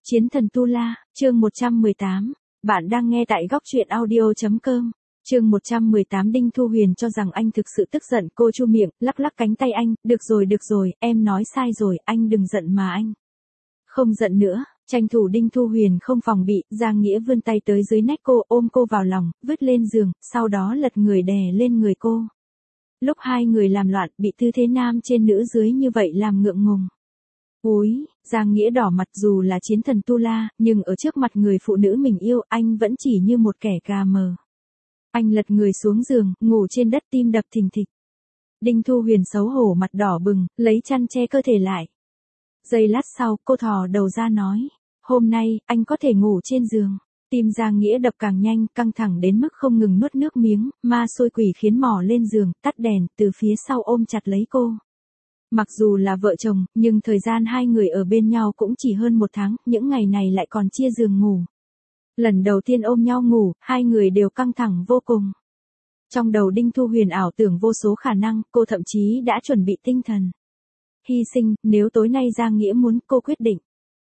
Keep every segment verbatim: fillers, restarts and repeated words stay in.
Chiến thần Tu La, chương một trăm mười tám. Bạn đang nghe tại góc truyện audio chấm com. Chương một trăm mười tám. Đinh Thu Huyền cho rằng anh thực sự tức giận, cô chu miệng, lắc lắc cánh tay anh, được rồi được rồi, em nói sai rồi, anh đừng giận mà anh. Không giận nữa, tranh thủ Đinh Thu Huyền không phòng bị, Giang Nghĩa vươn tay tới dưới nách cô, ôm cô vào lòng, vứt lên giường, sau đó lật người đè lên người cô. Lúc hai người làm loạn, bị tư thế nam trên nữ dưới như vậy làm ngượng ngùng. Úi, Giang Nghĩa đỏ mặt, dù là chiến thần Tu La, nhưng ở trước mặt người phụ nữ mình yêu, anh vẫn chỉ như một kẻ gà mờ. Anh lật người xuống giường, ngủ trên đất, tim đập thình thịch. Đinh Thu Huyền xấu hổ mặt đỏ bừng, lấy chăn che cơ thể lại. Giây lát sau, cô thò đầu ra nói, hôm nay, anh có thể ngủ trên giường. Tim Giang Nghĩa đập càng nhanh, căng thẳng đến mức không ngừng nuốt nước miếng, ma xôi quỷ khiến mò lên giường, tắt đèn, từ phía sau ôm chặt lấy cô. Mặc dù là vợ chồng, nhưng thời gian hai người ở bên nhau cũng chỉ hơn một tháng, những ngày này lại còn chia giường ngủ. Lần đầu tiên ôm nhau ngủ, hai người đều căng thẳng vô cùng. Trong đầu Đinh Thu Huyền ảo tưởng vô số khả năng, cô thậm chí đã chuẩn bị tinh thần. Hy sinh, nếu tối nay Giang Nghĩa muốn, cô quyết định.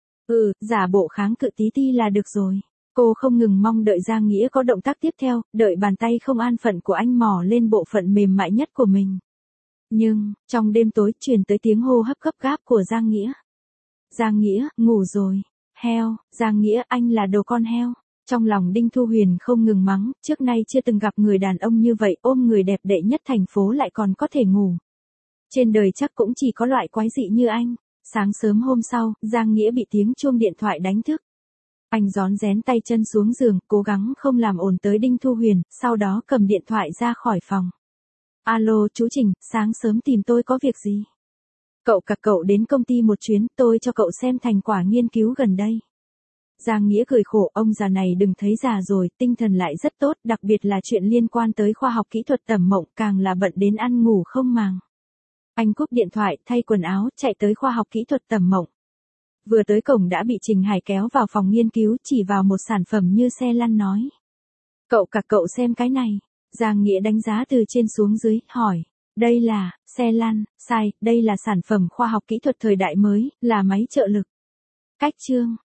Ừ, giả bộ kháng cự tí ti là được rồi. Cô không ngừng mong đợi Giang Nghĩa có động tác tiếp theo, đợi bàn tay không an phận của anh mò lên bộ phận mềm mại nhất của mình. Nhưng, trong đêm tối, truyền tới tiếng hô hấp gấp gáp của Giang Nghĩa. Giang Nghĩa, ngủ rồi. Heo, Giang Nghĩa, anh là đồ con heo. Trong lòng Đinh Thu Huyền không ngừng mắng, trước nay chưa từng gặp người đàn ông như vậy, ôm người đẹp đệ nhất thành phố lại còn có thể ngủ. Trên đời chắc cũng chỉ có loại quái dị như anh. Sáng sớm hôm sau, Giang Nghĩa bị tiếng chuông điện thoại đánh thức. Anh rón rén tay chân xuống giường, cố gắng không làm ồn tới Đinh Thu Huyền, sau đó cầm điện thoại ra khỏi phòng. Alo, chú Trình, sáng sớm tìm tôi có việc gì? Cậu cả cậu đến công ty một chuyến, tôi cho cậu xem thành quả nghiên cứu gần đây. Giang Nghĩa cười khổ, ông già này đừng thấy già rồi, tinh thần lại rất tốt, đặc biệt là chuyện liên quan tới khoa học kỹ thuật tẩm mộng, càng là bận đến ăn ngủ không màng. Anh cúp điện thoại, thay quần áo, chạy tới khoa học kỹ thuật tẩm mộng. Vừa tới cổng đã bị Trình Hải kéo vào phòng nghiên cứu, chỉ vào một sản phẩm như xe lăn nói. Cậu cả cậu xem cái này. Giang Nghĩa đánh giá từ trên xuống dưới, hỏi. Đây là, xe lăn, sai, đây là sản phẩm khoa học kỹ thuật thời đại mới, là máy trợ lực. Cách chương,